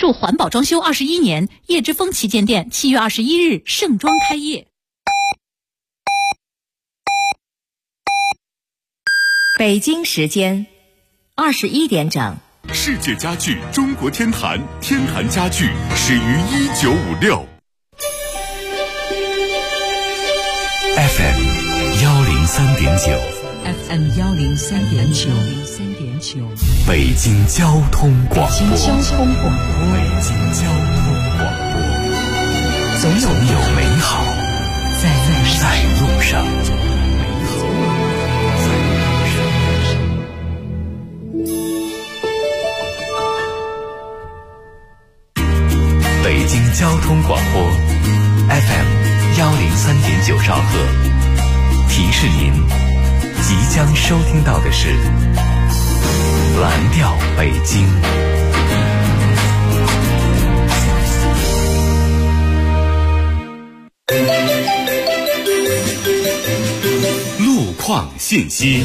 筑环保装修21年，叶之峰旗舰店7月21日盛装开业。 北京时间21点整。 世界家具中国天坛，天坛家具始于1956。FM 103.9 FM 103.9 北京交通广播。 北京交通广播。 总有美好在路上。北京交通广播 FM 103.9兆赫，提示您即将收听到的是蓝调北京。路况信息。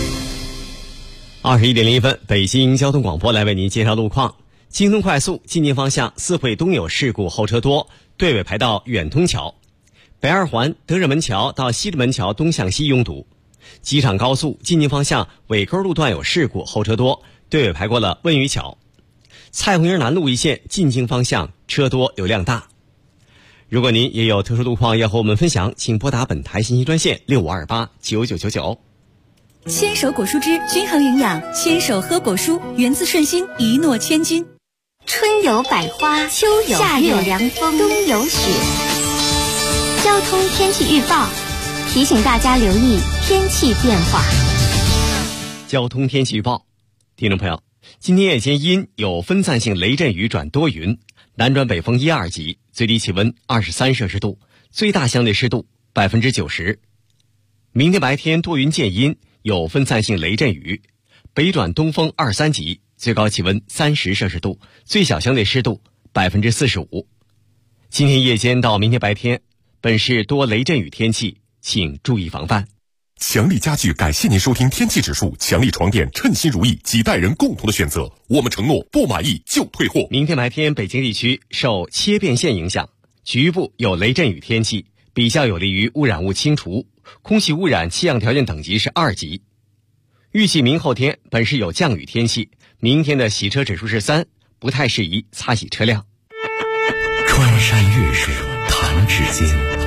21点01分，北京交通广播来为您介绍路况。京通快速进京方向四惠东有事故，后车多，队尾排到远通桥。北二环德胜门桥到西直门桥东向西拥堵。机场高速进京方向尾沟路段有事故，后车多，队尾排过了温榆桥。蔡洪营南路一线进京方向车多流量大。如果您也有特殊路况要和我们分享，请拨打本台信息专线65289999。 牵手果蔬汁均衡营养，牵手喝果蔬，源自顺心，一诺千金。 春有百花，秋有夏有凉风，冬有雪。交通天气预报提醒大家留意天气变化。 交通天气预报，听众朋友，今天夜间阴，有分散性雷阵雨转多云，南转北风1、2级，最低气温23摄氏度，最大相对湿度90%。明天白天多云见阴，有分散性雷阵雨，北转东风2、3级，最高气温30摄氏度，最小相对湿度45%。今天夜间到明天白天，本市多雷阵雨天气，请注意防范。 强力家具感谢您收听天气指数，强力床垫称心如意，几代人共同的选择。我们承诺不满意就退货。 明天白天北京地区受切变线影响，局部有雷阵雨天气，比较有利于污染物清除，空气污染气象条件等级是2级。预计明后天本市有降雨天气，明天的洗车指数是3，不太适宜擦洗车辆。 穿山越水弹指间，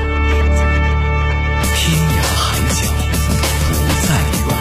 天涯海角不再远。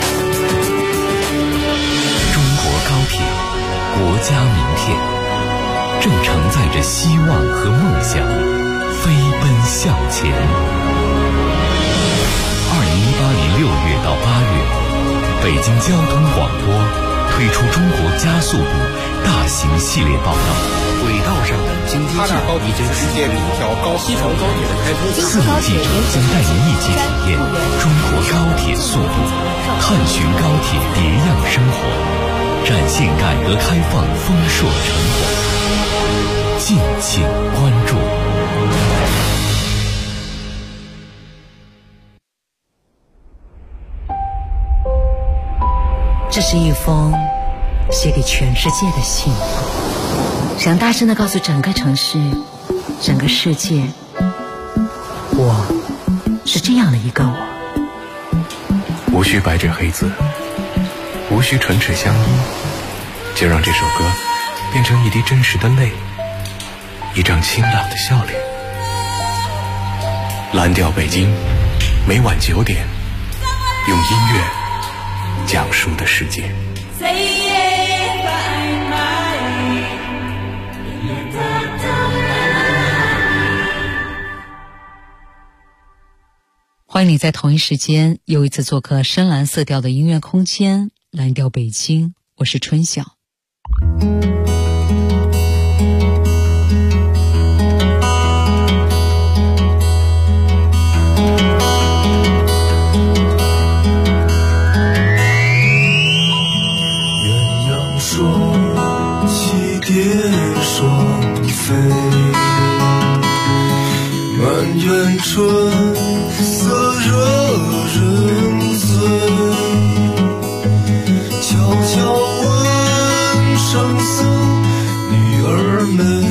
中国高铁，国家名片，正承载着希望和梦想，飞奔向前。2018年6月到8月，北京交通广播推出中国加速度大型系列报道。 轨道上的经济计划已经实现一条西成高铁的开通。 4路记者将带您一起体验中国高铁速度，探寻高铁别样生活，展现改革开放丰硕成果。敬请关注。 这是一封写给全世界的信，想大声地告诉整个城市，整个世界，我是这样的一个我。 无需白纸黑字，无需唇齿相依，就让这首歌变成一滴真实的泪，一张清朗的笑脸。蓝调北京，每晚9点，用音乐讲述的世界。 欢迎你在同一时间又一次做客深蓝色调的音乐空间，蓝调北京，我是春晓。 满园春色惹人醉，悄悄问声思女儿美。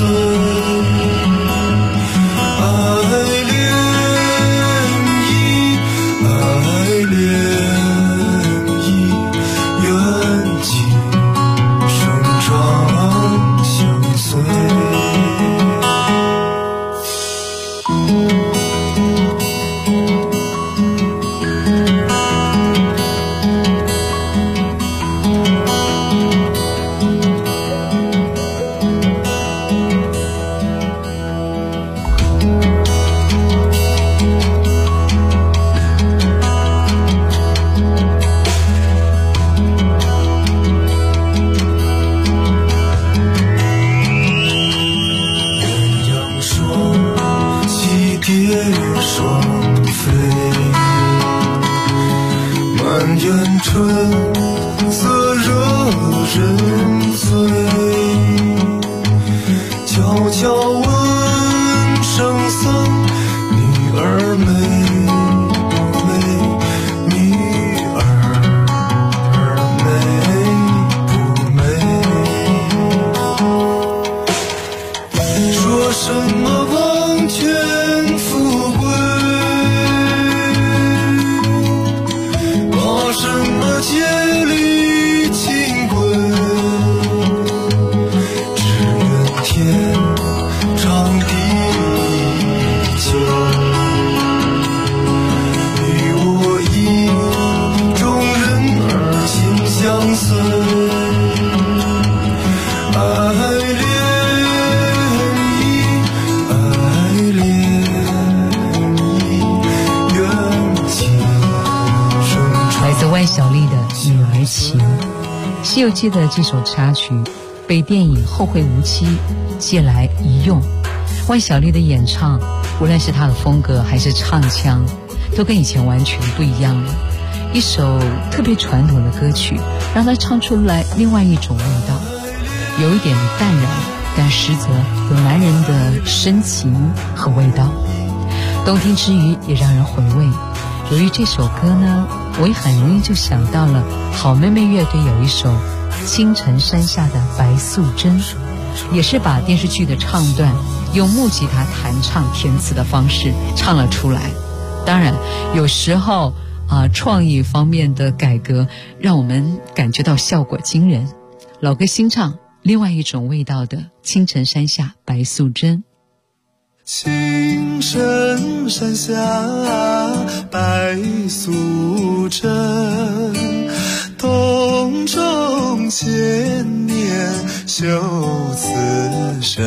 西游记的这首插曲被电影《后会无期》借来一用，万晓利的演唱，无论是他的风格还是唱腔，都跟以前完全不一样了。一首特别传统的歌曲，让他唱出来另外一种味道，有一点淡然，但实则有男人的深情和味道。动听之余也让人回味。由于这首歌呢，我也很容易就想到了好妹妹乐队有一首《青城山下的白素贞》，也是把电视剧的唱段用木吉他弹唱填词的方式唱了出来。当然有时候创意方面的改革让我们感觉到效果惊人。老歌新唱，另外一种味道的《青城山下白素贞》。 青城山下白素贞，洞中千年修此身。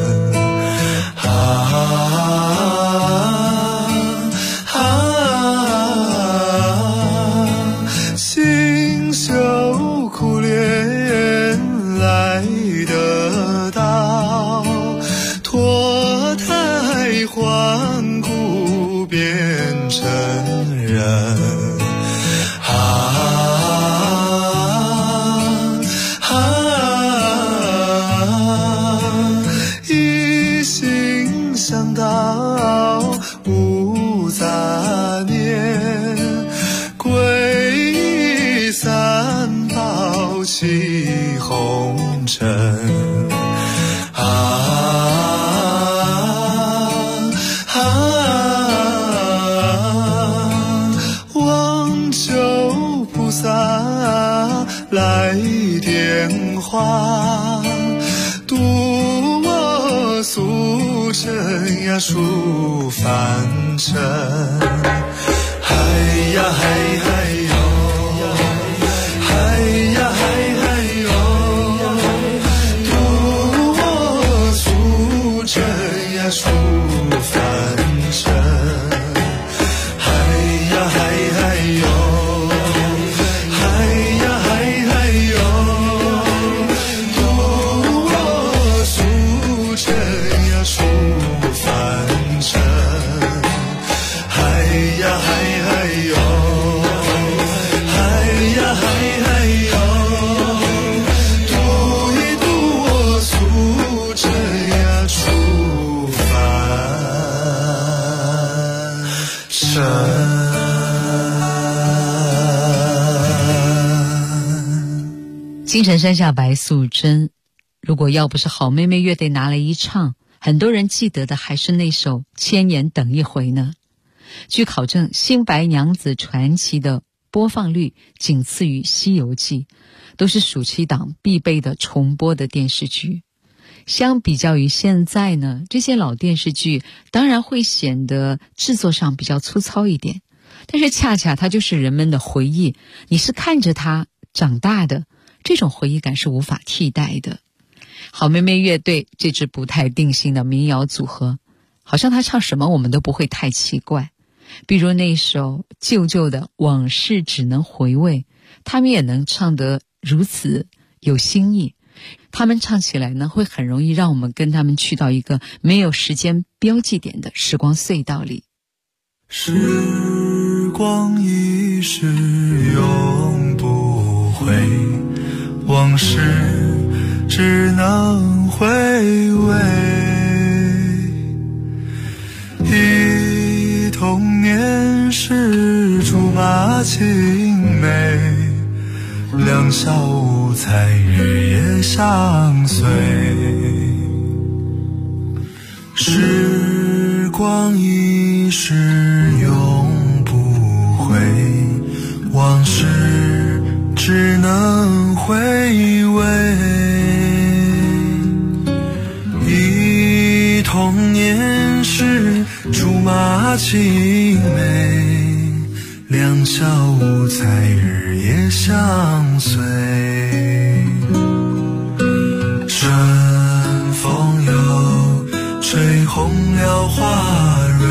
清秀苦练来得到，脱胎换骨变成人。一心向道无杂念，皈依三宝弃红尘。望求菩萨来点化，渡我俗尘呀出凡尘。嗨呀嗨嗨哟，嗨呀嗨嗨哟，渡我俗尘呀出凡尘。嗨呀嗨嗨哟，嗨呀嗨嗨哟，渡我俗尘呀出凡尘。嗨呀嗨嗨哟，嗨呀嗨嗨哟，渡一渡我俗尘呀出凡尘。 青城山下白素贞， 如果要不是好妹妹乐队拿来一唱，很多人记得的还是那首《千年等一回》呢。据考证，新白娘子传奇的播放率仅次于《西游记》，都是暑期档必备的重播的电视剧。相比较于现在呢，这些老电视剧当然会显得制作上比较粗糙一点，但是恰恰它就是人们的回忆，你是看着它长大的，这种回忆感是无法替代的。好妹妹乐队这支不太定性的民谣组合，好像他唱什么我们都不会太奇怪，比如那首旧旧的《往事只能回味》，他们也能唱得如此有新意。他们唱起来呢，会很容易让我们跟他们去到一个没有时间标记点的时光隧道里。 时光一逝永不回，往事只能回味。忆童年时竹马青梅，两小无猜日夜相随。时光一逝永不回，往事只能回味。忆童年时竹马青梅，两小无猜日夜相随。春风又吹红了花蕊，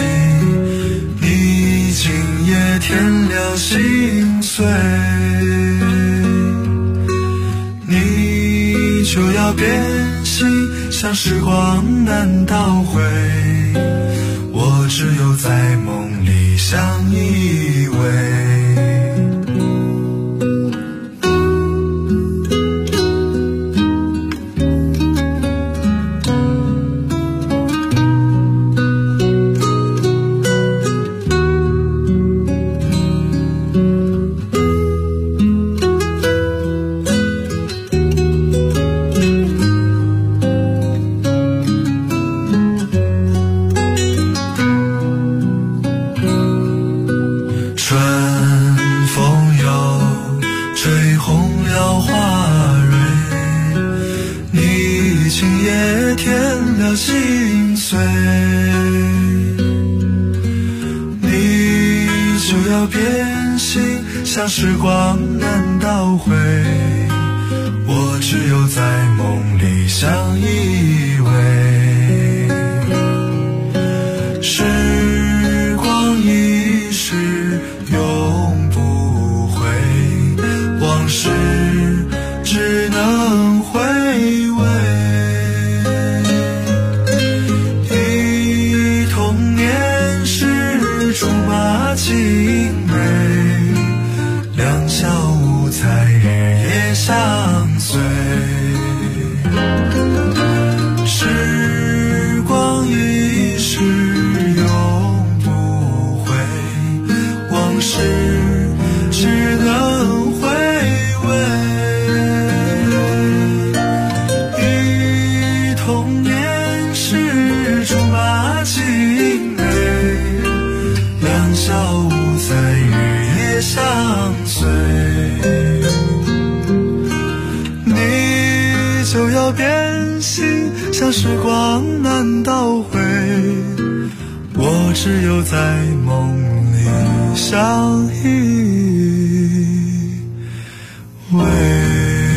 你今夜添了心碎。你就要变心，像时光难倒回，我只有在梦里相依偎。心碎，你就要变心，像时光难倒回，我只有在梦里相依偎。时光一逝永不回，往事只能回味。青梅，两小无猜日夜相随。时光一逝永不回，往事只能回味。忆童年时竹马青梅，两小无猜日夜相随。你就要变心，像时光难倒回，我只有在梦里相依偎。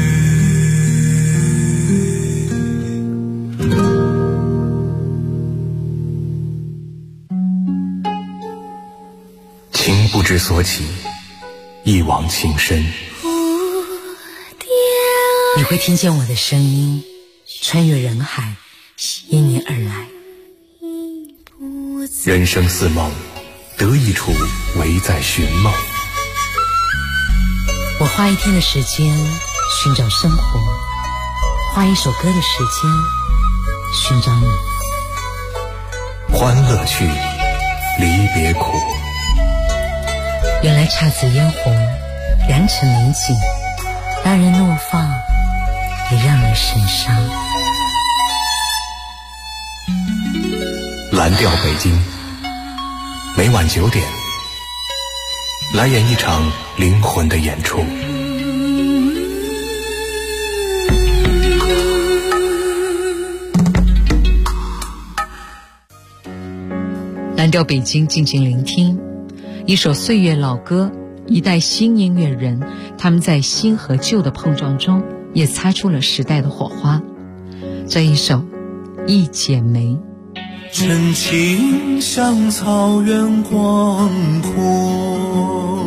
情不知所起，一往情深。 你会听见我的声音穿越人海，因你而来。 人生似梦，得一处唯在寻梦。 我花一天的时间寻找生活，花一首歌的时间寻找你。 欢乐去，离别苦。 原来姹紫嫣红，良辰美景，让人怒放，也让人身上。 蓝调北京，每晚9点，来演一场灵魂的演出。 蓝调北京，静静聆听一首岁月老歌，一代新音乐人，他们在新和旧的碰撞中也擦出了时代的火花。这一首《一剪梅》。 真情像草原广阔，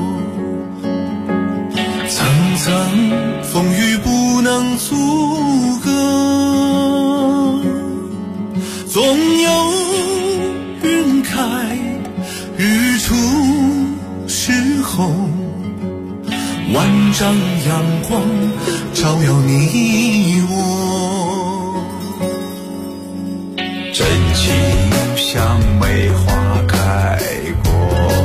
层层风雨不能阻隔，总有云开日出时候，万丈阳光照耀你我， 真情像梅花开过，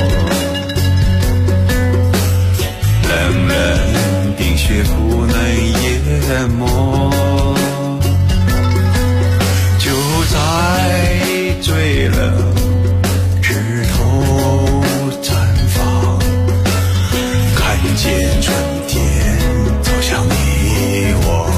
冷冷冰雪不能淹没，就在最冷枝头绽放，看见春天走向你我。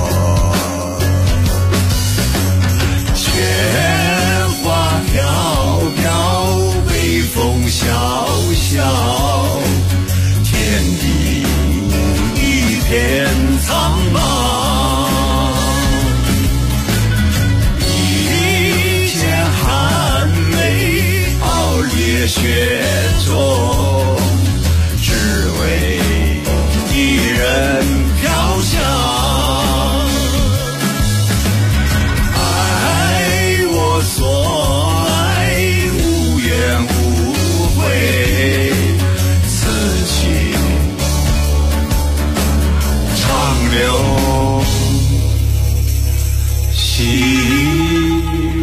飘飘，微风萧萧，天地一片苍茫，一剪寒梅傲烈雪中，只为一人飘香。爱我所流细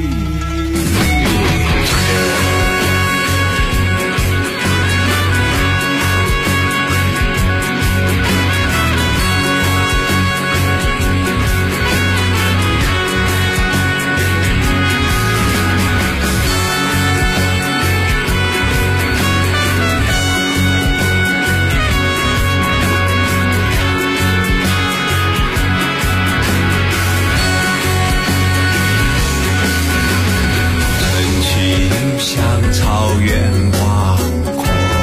草原广阔，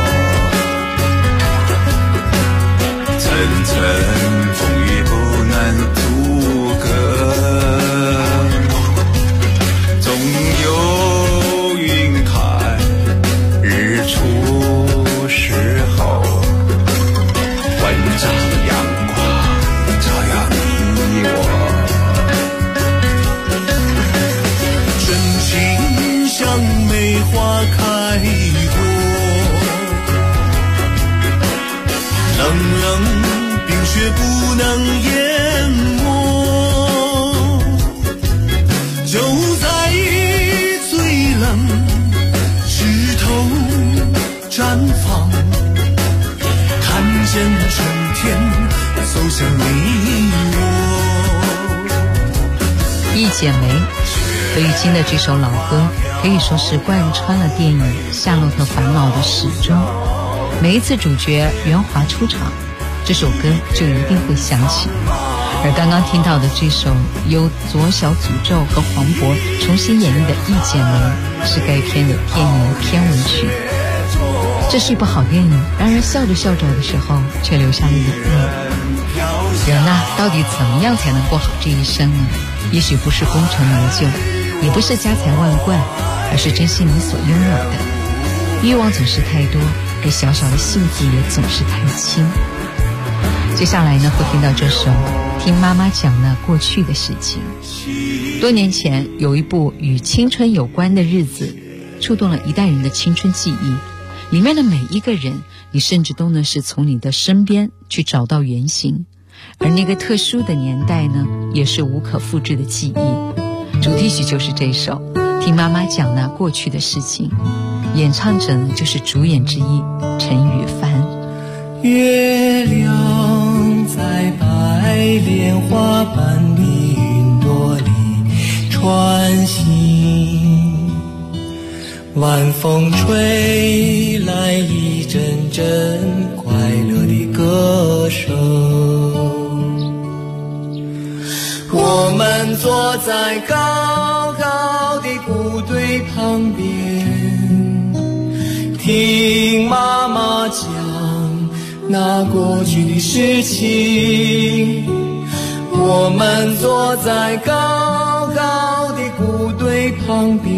层层风雨不能阻隔，总有云开日出时候，万丈阳光照耀你我， 真情像梅花开过，冷冷冰雪不能淹没，就在最冷枝头绽放，看见春天走向你我。 一剪梅，何玉清的这首老歌可以说是贯穿了电影《夏洛特烦恼》的始终。每一次主角袁华出场，这首歌就一定会响起。而刚刚听到的这首由左小诅咒和黄渤重新演绎的《一剪梅》，是该片的电影的片尾曲。这是一部好电影，让人笑着笑着的时候却流下了眼泪。人呐，到底怎么样才能过好这一生呢？也许不是功成名就，也不是家财万贯，而是珍惜你所拥有的。欲望总是太多，而小小的幸福也总是太轻。接下来呢，会听到这首听妈妈讲那过去的事情。多年前有一部与青春有关的日子，触动了一代人的青春记忆。里面的每一个人，你甚至都能是从你的身边去找到原型。而那个特殊的年代呢，也是无可复制的记忆。主题曲就是这首听妈妈讲那过去的事情，演唱者呢就是主演之一陈羽凡。 月亮在白莲花瓣里穿行，晚风吹来一阵阵快乐的歌声。我们坐在高高的谷堆旁边，听妈妈讲那过去的事情。我们坐在高高的谷堆旁边，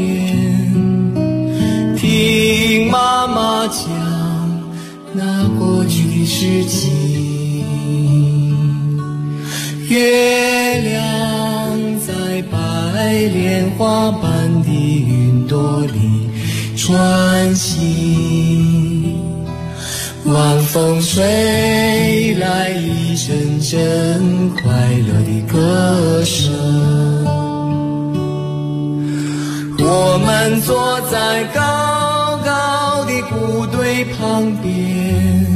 听妈妈讲那过去的事情。月亮在白莲花般的云朵里穿行，晚风吹来一阵阵快乐的歌声。我们坐在高高的谷堆旁边，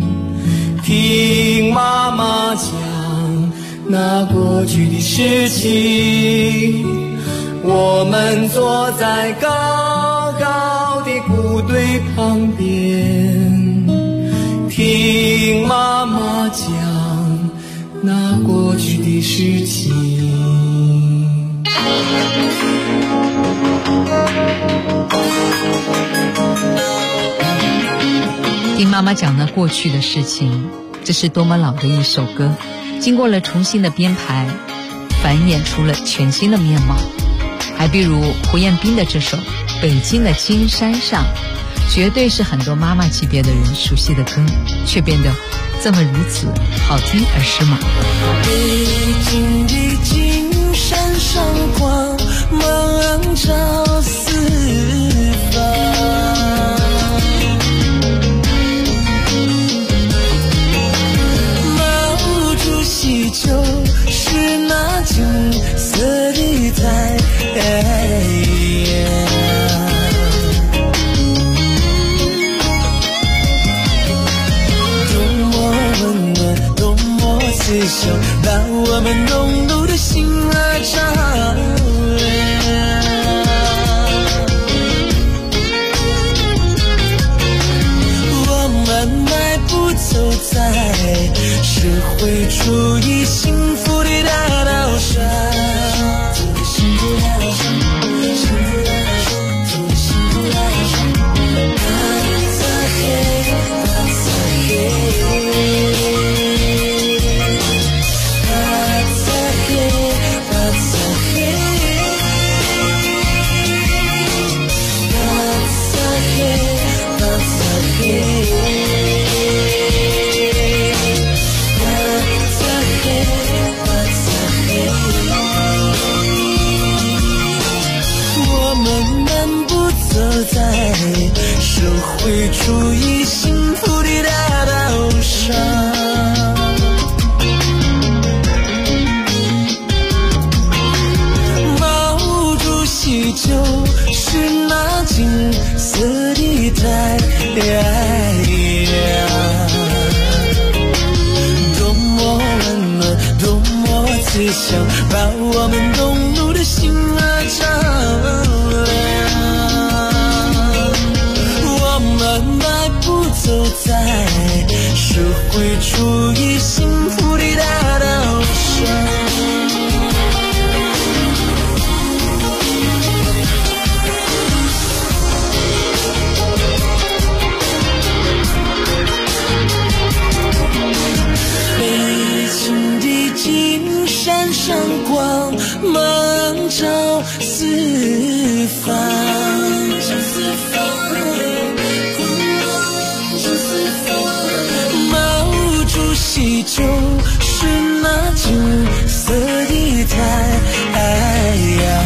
听妈妈讲那过去的事情。我们坐在高高的谷堆旁边，听妈妈讲那过去的事情。 听妈妈讲那过去的事情，这是多么老的一首歌，经过了重新的编排，繁衍出了全新的面貌。还比如胡彦斌的这首《北京的金山上》，绝对是很多妈妈级别的人熟悉的歌，却变得这么如此好听而时髦。 北京的金山上光芒照四方，毛主席就是那金色的太阳，思想把我们融入的心儿照亮。我们迈步走在社会主义幸福的大道上，幸福大道上，幸福大道上，幸福大道上，大擦黑，大擦黑。在社会主义幸福的大道上，毛主席就是那金色的太阳，多么温暖，多么慈祥，把我们融入的心儿照亮。迈步走在社会主义幸福的大道上。北京的金山上光芒照四方，毛主席就是那金色的太阳，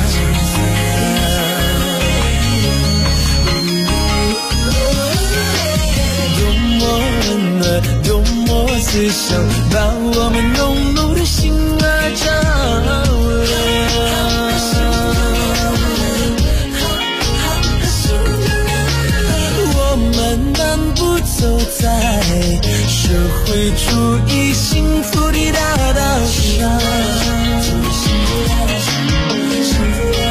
多么温暖，多么慈祥，把我们融入的心儿照亮。我们漫步走在社会主义幸福的大道上，幸福大道上，幸福大道上。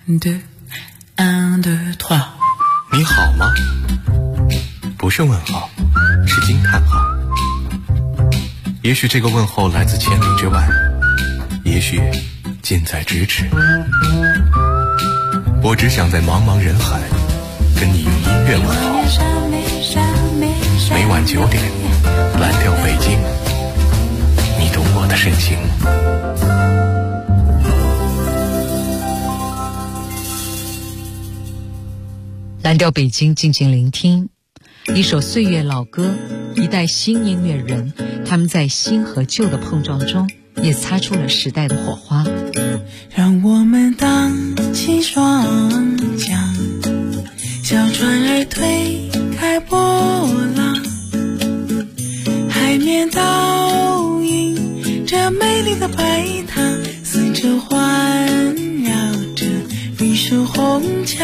你好吗？不是问号，是惊叹号。也许这个问候来自千里之外，也许近在咫尺。我只想在茫茫人海跟你用音乐问候。每晚9点，蓝调北京，你懂我的深情。 蓝调北京，静静聆听一首岁月老歌，一代新音乐人，他们在新和旧的碰撞中也擦出了时代的火花。 让我们荡起双桨，小船儿推开波浪，海面倒映着美丽的白塔，四周环绕着绿树红墙。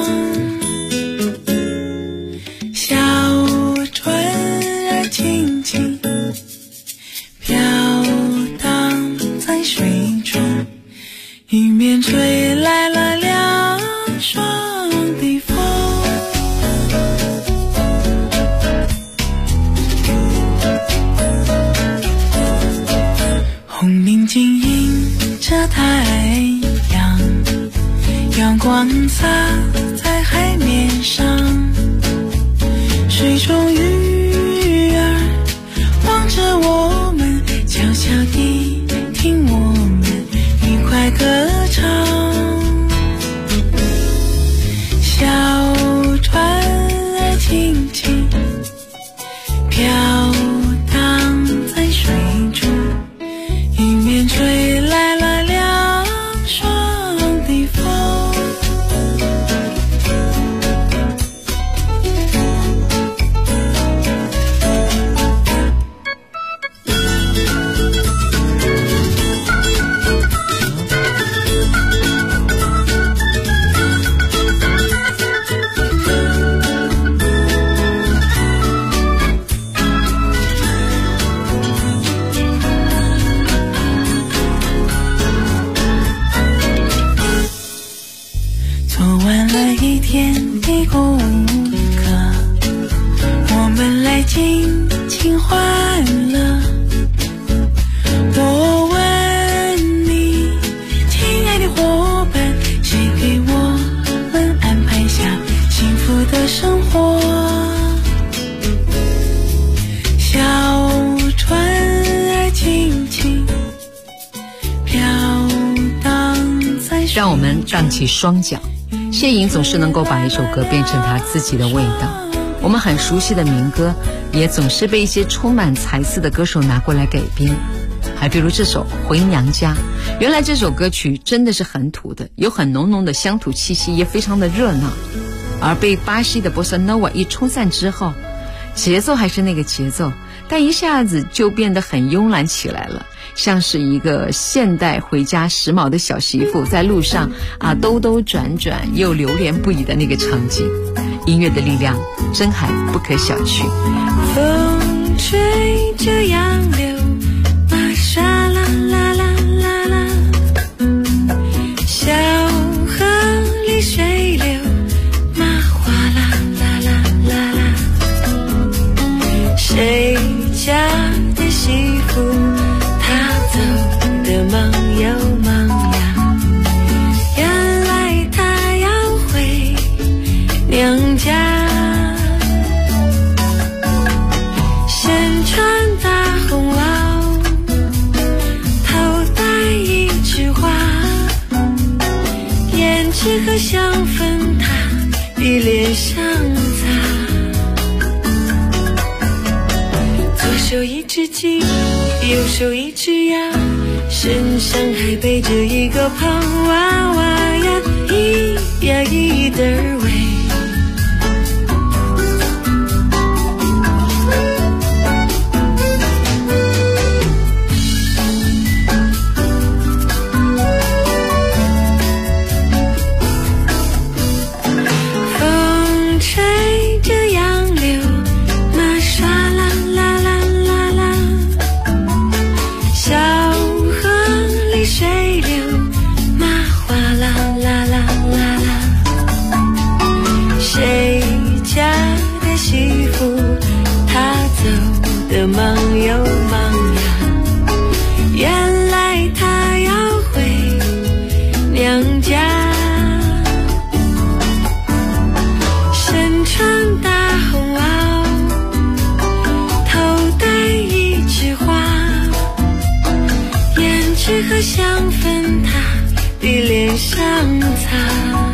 小船儿轻轻飘荡在水中，迎面吹来了凉爽的风。红领巾映着太阳，阳光洒在海面上，水中鱼儿望着我们，悄悄地听我们愉快歌唱。小船儿轻轻飘荡在水中，迎面吹来了凉爽的风。做完了一天的功课，我们来尽情欢乐。我问你，亲爱的伙伴，谁给我们安排下幸福的生活？小船儿轻轻飘荡在水中， 让我们荡起双桨。谢颖总是能够把一首歌变成她自己的味道，我们很熟悉的民歌也总是被一些充满才思的歌手拿过来改编。还比如这首《回娘家》，原来这首歌曲真的是很土的，有很浓浓的乡土气息，也非常的热闹，而被巴西的波萨诺瓦一冲散之后，节奏还是那个节奏，但一下子就变得很慵懒起来了，像是一个现代回家时髦的小媳妇在路上兜兜转转又流连不已的那个场景。音乐的力量真还不可小觑。 风吹着杨柳，玛莎啦啦啦啦啦，小河里水流，玛哗啦啦啦啦啦。谁家的媳妇，她走得忙又忙呀，原来她要回娘家。身穿大红袄，头戴一枝花，胭脂和香粉她的脸上擦。左手一只鸡，右手一只鸭，身上还背着一个胖娃娃呀，咿呀一得儿喂。风吹着杨柳，玛莎啦啦啦啦啦，小河里水流，玛哗啦啦啦啦。 相擦。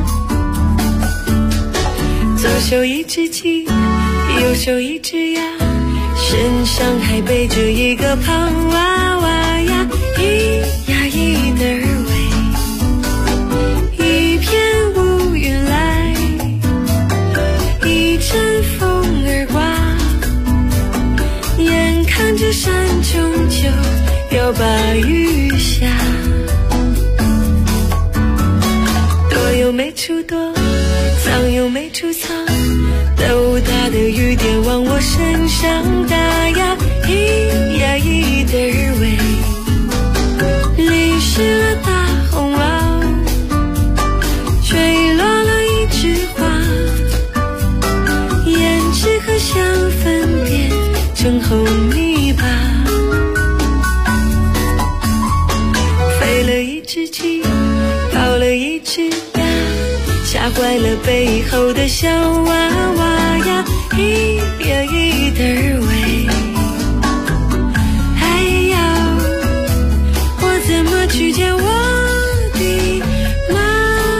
左手一只鸡，右手一只鸭，身上还背着一个胖娃娃呀，一呀一的尾，一片乌云来，一阵风儿刮，眼看着山终究要把雨下。多又没处躲，藏又没处藏，豆大的雨点往我身上打呀，一呀一的尾，淋湿了大红袄，坠落了一枝花，胭脂和香粉变成红泥巴。飞了一只鸡，跑了一只鸭，吓坏了背后的小娃娃呀，一呀一的尾。哎呀，我怎么去见我的妈？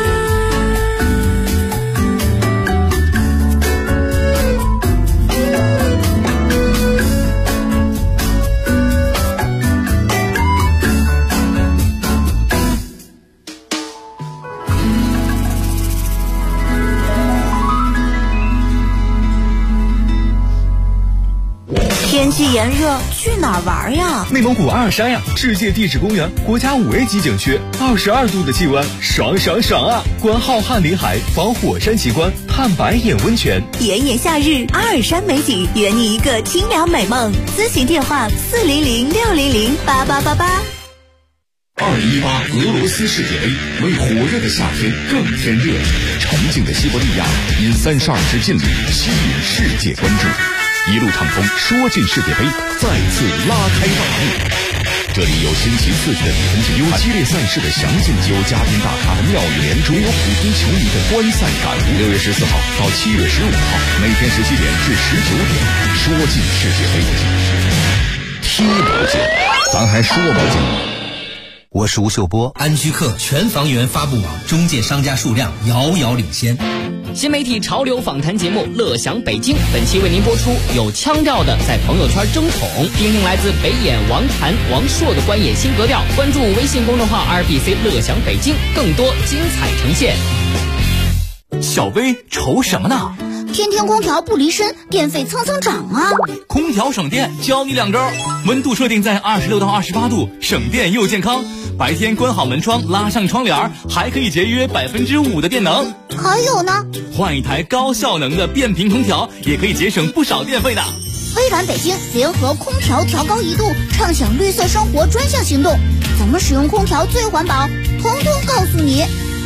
天气炎热，去哪儿玩呀？ 内蒙古阿尔山呀，世界地质公园，国家5A 级景区，22度的气温，爽爽爽啊！观浩瀚林海，访火山奇观，探白眼温泉。 炎炎夏日，阿尔山美景，圆你一个清凉美梦。咨询电话400-600-8888。 2018俄罗斯世界杯为火热的夏天更添热，沉静的西伯利亚因32支劲旅吸引世界关注。一路畅通，说进世界杯再次拉开大幕。这里有星期4的比分解，有激烈赛事的详尽，有嘉宾大咖的妙语连珠，有普通球迷的观赛感悟。6月14号到7月15号，每天17点至19点，说进世界杯，踢不进，咱还说不进。 我是吴秀波。 安居客全房源发布网中介商家数量遥遥领先。 新媒体潮流访谈节目《乐享北京》本期为您播出有腔调的在朋友圈争宠，听听来自北演王谭、王朔的观演新格调。关注微信公众号 RBC 乐享北京，更多精彩呈现。 小薇愁什么呢？ 天天空调不离身，电费蹭蹭涨啊！ 空调省电，教你2招：温度设定在26到28度，省电又健康。白天关好门窗，拉上窗帘，还可以节约5%的电能。 还有呢， 换一台高效能的变频空调，也可以节省不少电费的。 微软北京联合空调调高1度，畅享绿色生活专项行动，怎么使用空调最环保，统统告诉你。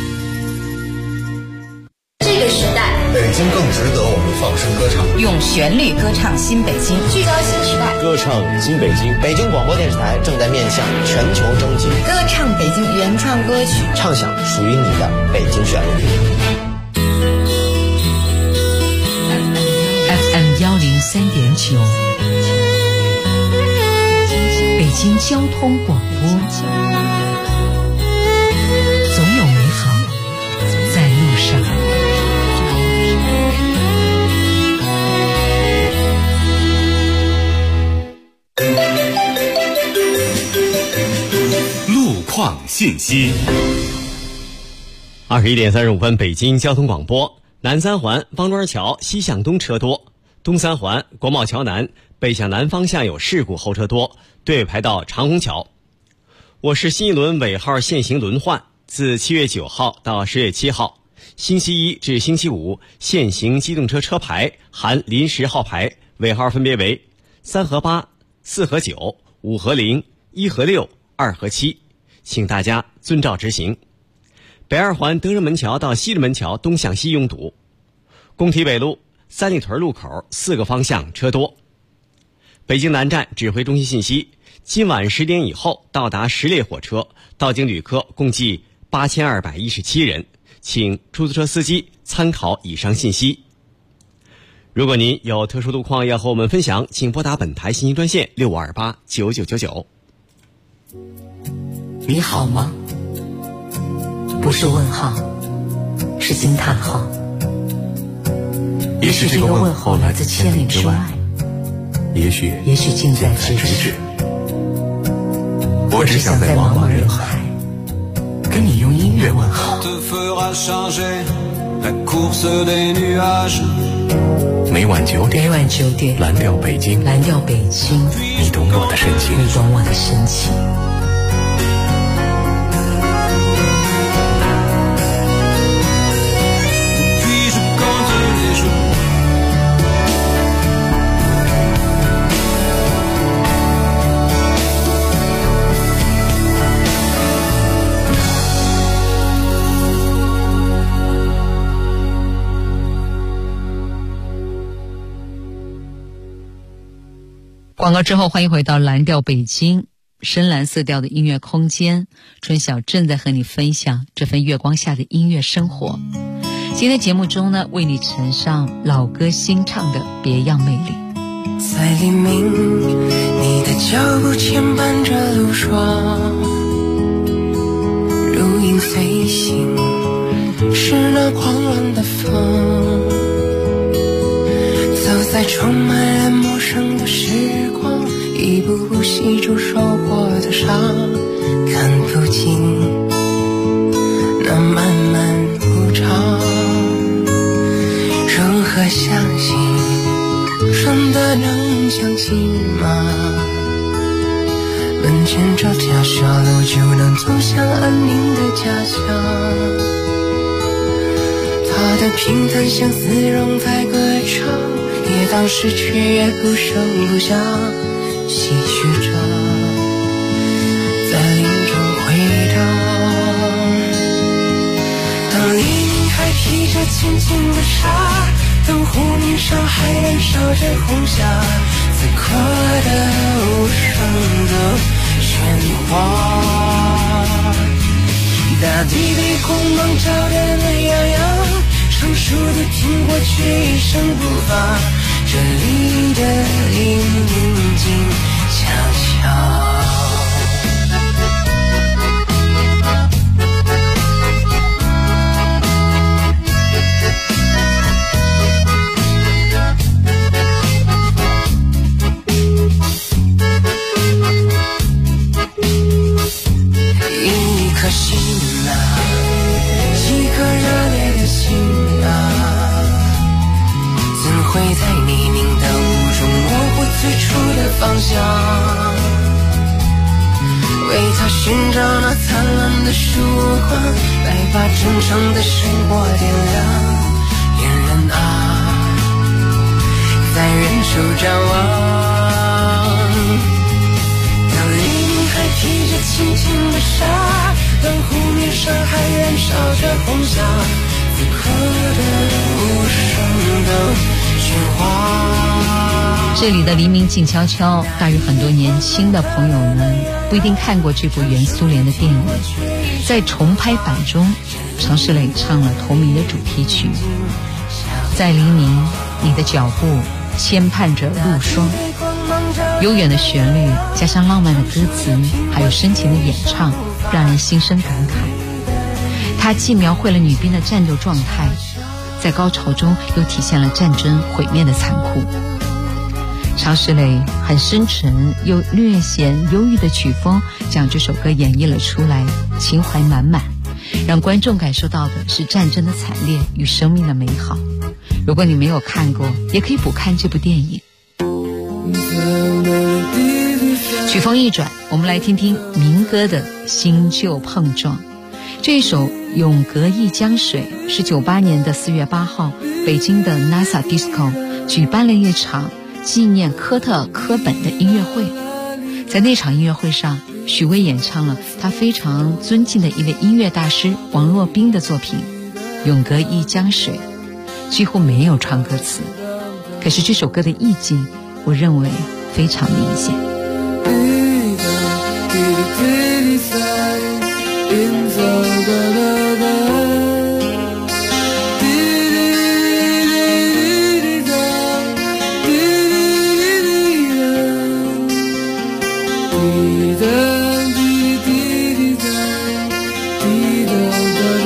这个时代， 北京更值得我们放声歌唱， 用旋律歌唱新北京， 聚焦新时代， 歌唱新北京。 北京广播电视台正在面向全球征集， 歌唱北京原创歌曲， 唱响属于你的北京旋律。 FM 103.9，北京交通广播，总有美好在路上。 路况信息。 21点35分，北京交通广播。南三环方庄桥西向东车多，东三环国贸桥南北向南方向有事故，后车多，对尾排到长虹桥。我市新一轮尾号限行轮换，自7月9号到10月7号，星期一至星期五限行机动车车牌含临时号牌，尾号分别为3和8、4和9、5和0、1和6、2和7，请大家遵照执行。北二环德胜门桥到西直门桥东向西拥堵，工体北路三里屯路口4个方向车多。北京南站指挥中心信息，今晚10点以后到达10列火车，到京旅客共计8217人，请出租车司机参考以上信息。如果您有特殊路况要和我们分享，请拨打本台信息专线65289999。 你好吗？ 不是问号，是惊叹号。 也许这个问候来自千里之外，也许近在咫尺。我只想在茫茫人海跟你用音乐问好。每晚9点，蓝调北京，你懂我的深情。 广告之后，欢迎回到蓝调北京，深蓝色调的音乐空间。春晓正在和你分享这份月光下的音乐生活。今天节目中呢，为你呈上老歌新唱的《别样魅力》。 在黎明，你的脚步牵绊着路霜，如影随形，是那狂乱的风，走在充满了陌生的时光，一步步细数收获的伤，看不尽那漫漫无常。如何相信真的能相信吗？门前这条小路就能走向安宁的家乡，它的平淡相似融在歌唱，也当失去也不声不响，唏嘘着在林中回荡。当黎明还披着轻轻的纱，当湖面上还燃烧着红霞，此刻的无声的喧哗，大地被光芒照得暖洋洋，成熟的苹果却一声不发，这里的宁静悄悄。一颗心啊，一颗热烈的心啊，怎会在泥泞的雾中模糊最初的方向？为他寻找那灿烂的曙光，来把真诚的生活点亮。恋人啊，在远处张望，当黎明还披着轻轻的纱，当湖面上还燃烧着红霞，此刻的无声的喧哗。 这里的黎明静悄悄，大约很多年轻的朋友们不一定看过这部原苏联的电影。在重拍版中，常石磊唱了同名的主题曲。在黎明，你的脚步牵绊着路霜，悠远的旋律加上浪漫的歌词，还有深情的演唱，让人心生感慨。它既描绘了女兵的战斗状态，在高潮中又体现了战争毁灭的残酷。常石磊很深沉又略显忧郁的曲风将这首歌演绎了出来，情怀满满，让观众感受到的是战争的惨烈与生命的美好。如果你没有看过，也可以补看这部电影。曲风一转，我们来听听民歌的新旧碰撞。这一首《永隔一江水》是98年的4月8号，北京的 NASA Disco 举办了一场纪念科特·科本的音乐会。在那场音乐会上，许巍演唱了他非常尊敬的一位音乐大师王洛宾的作品《永隔一江水》，几乎没有唱歌词，可是这首歌的意境我认为非常明显。 滴答滴滴滴答，滴答答。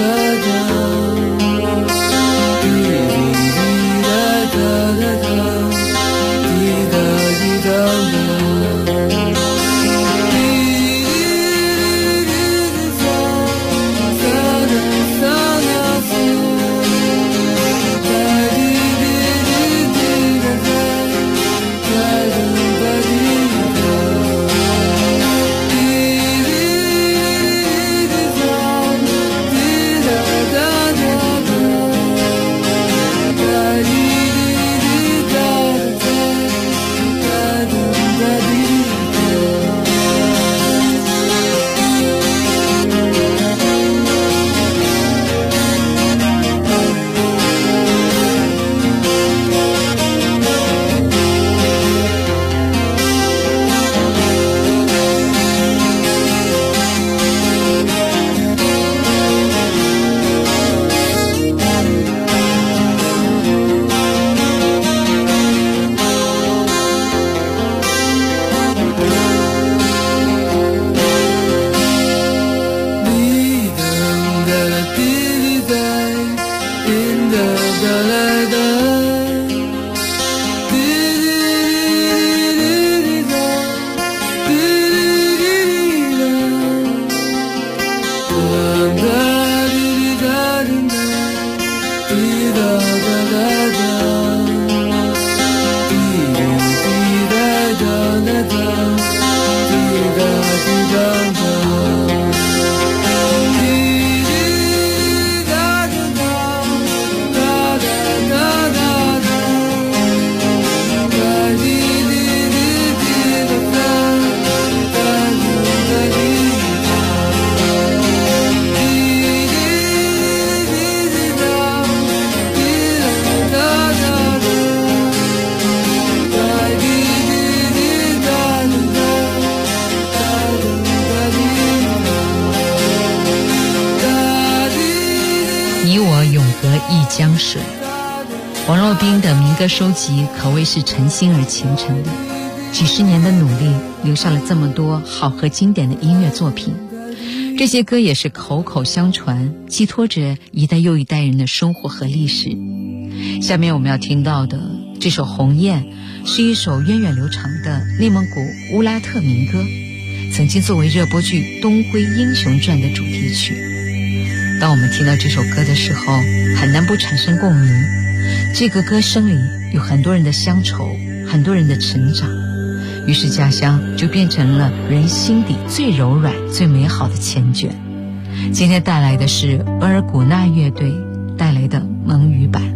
忆江水。王洛宾的民歌收集可谓是诚心而虔诚的，几十年的努力留下了这么多好和经典的音乐作品。这些歌也是口口相传，寄托着一代又一代人的生活和历史。下面我们要听到的这首《鸿雁》是一首源远流长的内蒙古乌拉特民歌，曾经作为热播剧《东辉英雄传》的主题曲。当我们听到这首歌的时候，很难不产生共鸣。这个歌声里有很多人的乡愁，很多人的成长，于是家乡就变成了人心底最柔软最美好的缱绻。今天带来的是额尔古纳乐队带来的蒙语版。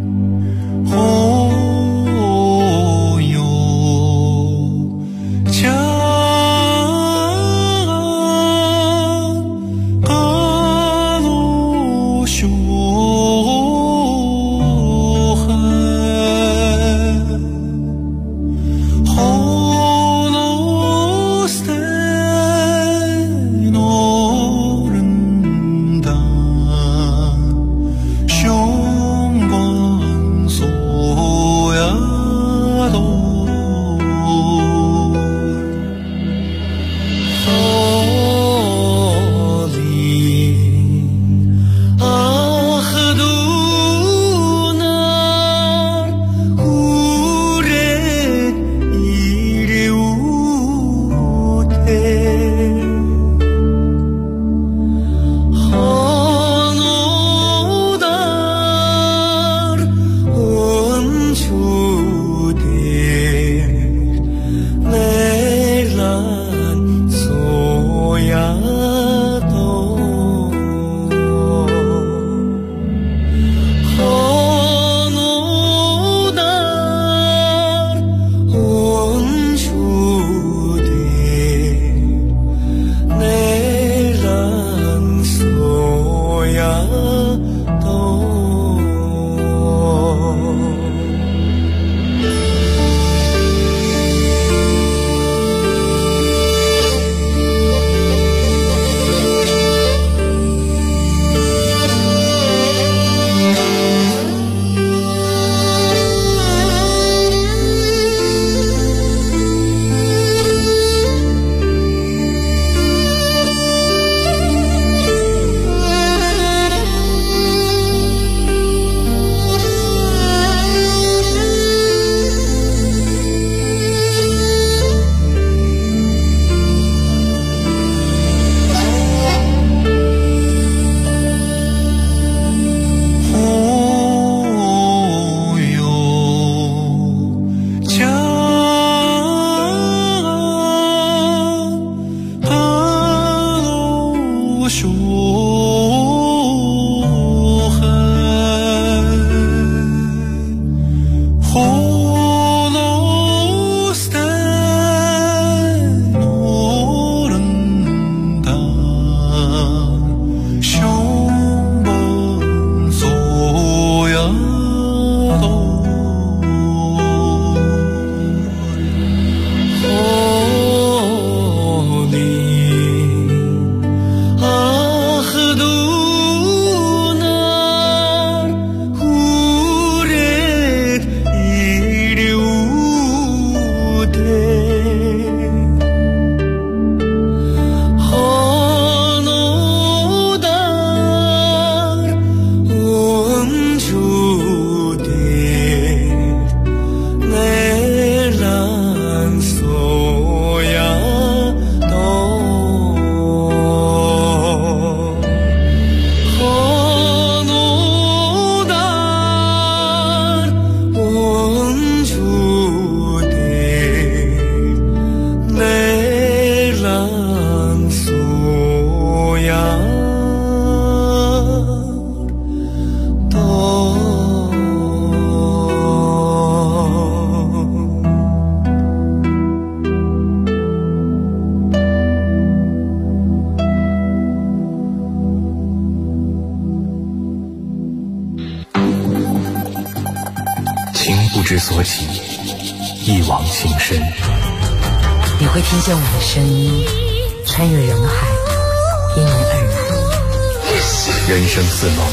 不知所起，一往情深。 你会听见我的声音穿越人海，因你而来。 人生似梦，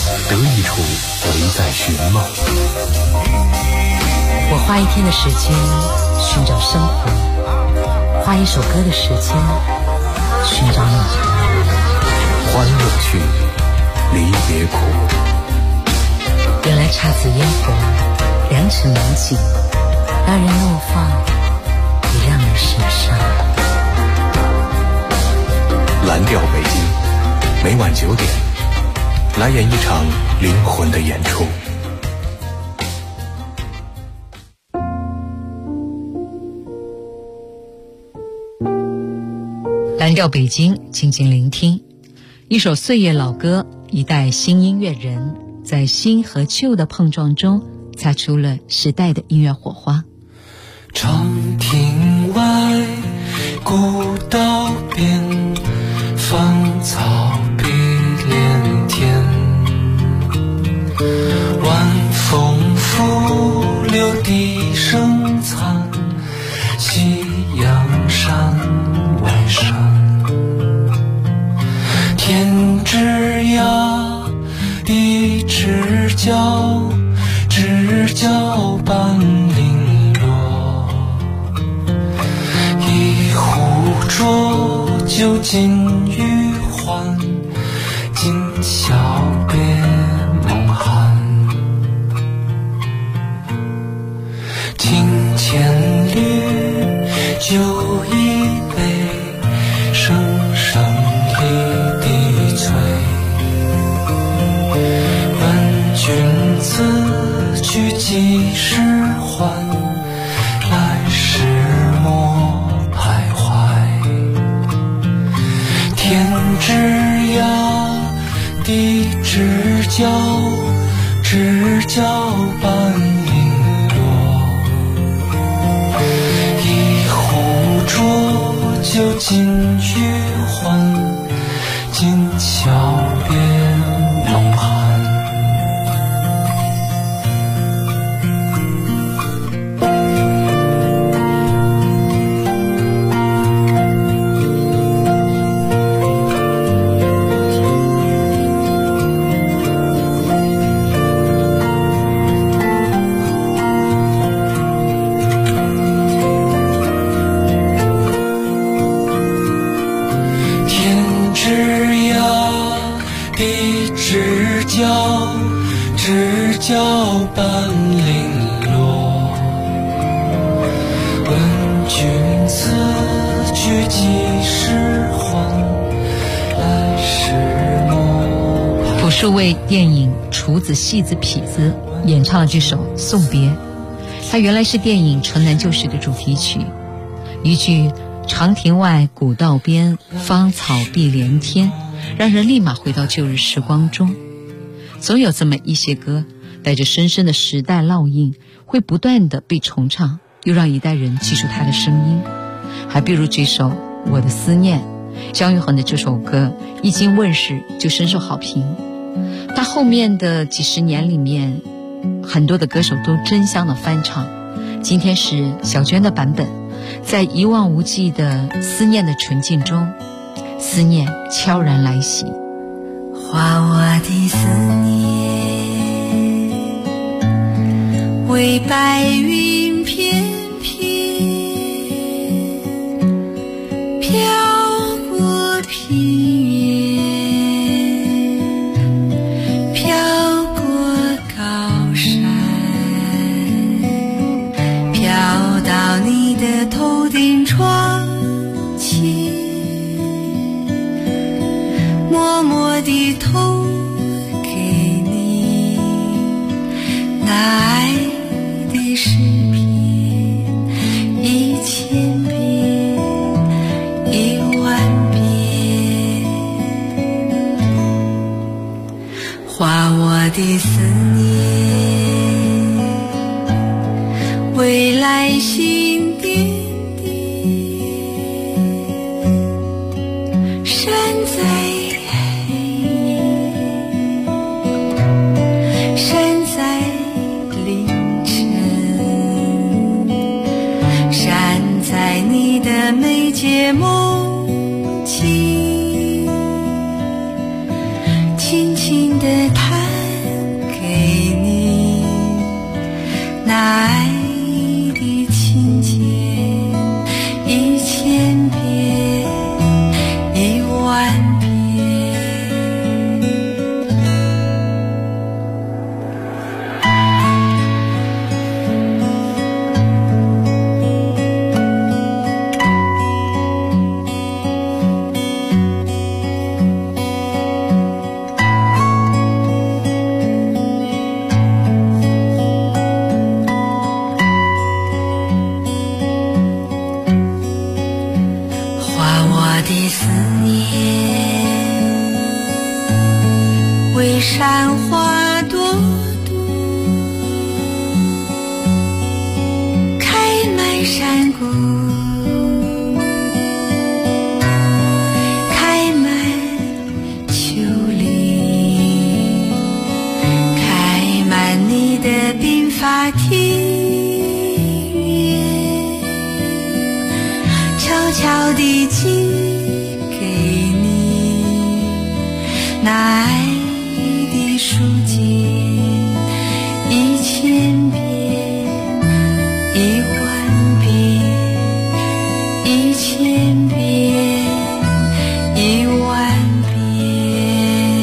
得意处唯在寻梦。 我花一天的时间寻找生活，花一首歌的时间寻找你。 欢乐去，离别苦。 原来姹紫嫣红，良辰美景，让人怒放，也让人神伤。 蓝调北京，每晚9点，来演一场灵魂的演出。 蓝调北京，静静聆听，一首岁月老歌，一代新音乐人，在新和旧的碰撞中，擦出了时代的音乐火花。 长亭外，古道边，芳草碧连天。晚风拂柳笛声残，夕阳山外山。天之涯，地之角，知交半零落。一壶浊酒尽余欢，今宵别梦寒。庭前绿，酒一杯，声声离滴催。问君此去几时还？来时莫徘徊。天之涯，地之角，知交半零落。一壶浊酒尽余欢，今宵别梦寒。知交半零落。问君此去几时还？来时莫徘徊。 朴树为电影《厨子戏子痞子》演唱了这首《送别》，它原来是电影《城南旧事》的主题曲。一句长亭外，古道边，芳草碧连天，让人立马回到旧日时光中。总有这么一些歌，带着深深的时代烙印，会不断的被重唱，又让一代人记住它的声音。还比如这首《我的思念》，姜育恒的这首歌一经问世就深受好评。他后面的几十年里面，很多的歌手都争相的翻唱。今天是小娟的版本，在一望无际的思念的纯净中，思念悄然来袭。 画我的思念，为白云翩翩，飘过平原，飘过高山，飘到你的头顶窗前，默默地投给你那爱的诗篇，1000遍10000遍，画我的思念，未来心点点，山在眉睫梦境，轻轻地弹的思念，为山花朵朵开满山谷，开满秋林，开满你的鬓发庭院，悄悄地寄给你那爱的书简，1000遍10000遍，1000遍10000遍。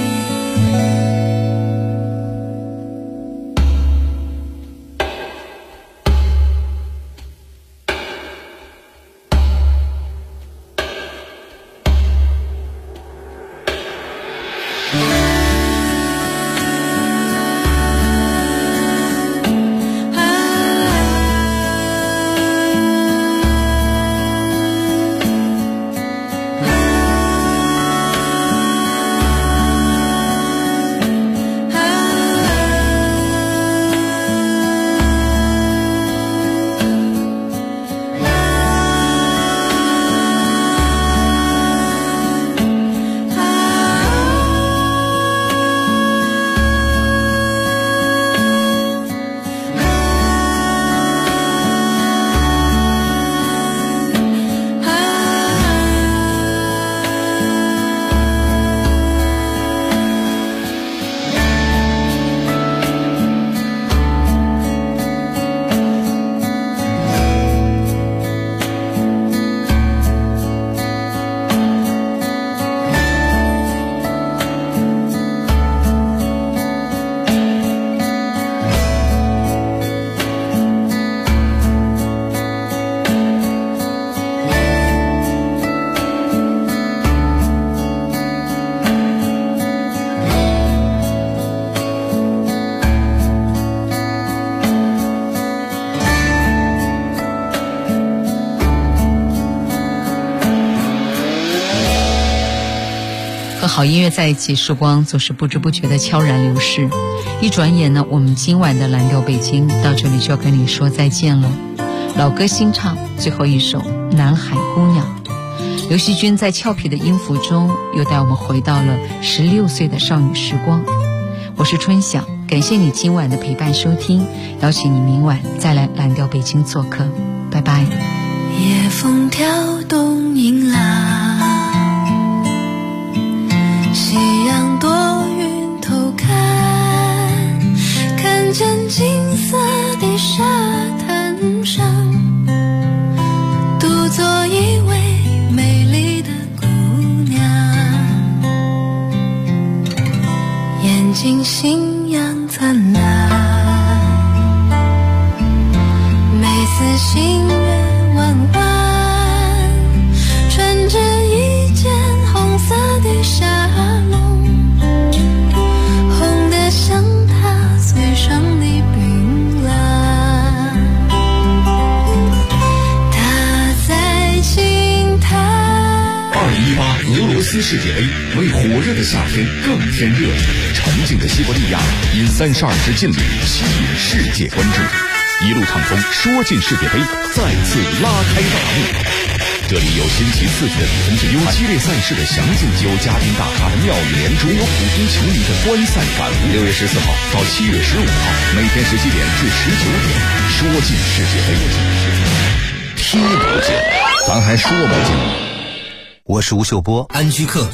和好音乐在一起，时光总是不知不觉的悄然流逝。一转眼呢，我们今晚的蓝调北京到这里就要跟你说再见了。老歌新唱，最后一首《南海姑娘》。刘惜君在俏皮的音符中，又带我们回到了16岁的少女时光。我是春晓，感谢你今晚的陪伴收听，邀请你明晚再来蓝调北京做客，拜拜。 夜风挑动银浪，夕阳躲云偷看，看见金色的沙滩上，独坐一位美丽的姑娘，眼睛星样灿烂，每次心愿弯弯，穿着一件红色的纱笼，红得像她嘴上的槟榔。她在轻叹。 2018俄罗斯世界杯为火热的夏天更添热，沉静的西伯利亚因32支劲旅吸引世界关注。一路畅通，说进世界杯再次拉开大幕。这里有新奇刺激的比分之有激烈赛事的详尽，有家庭大咖的妙语连珠，有普通球迷的观赛感悟。6月14号到7月15号，每天17点至19点，说进世界杯，听不见，咱还说不尽。 我是吴秀波， 安居客。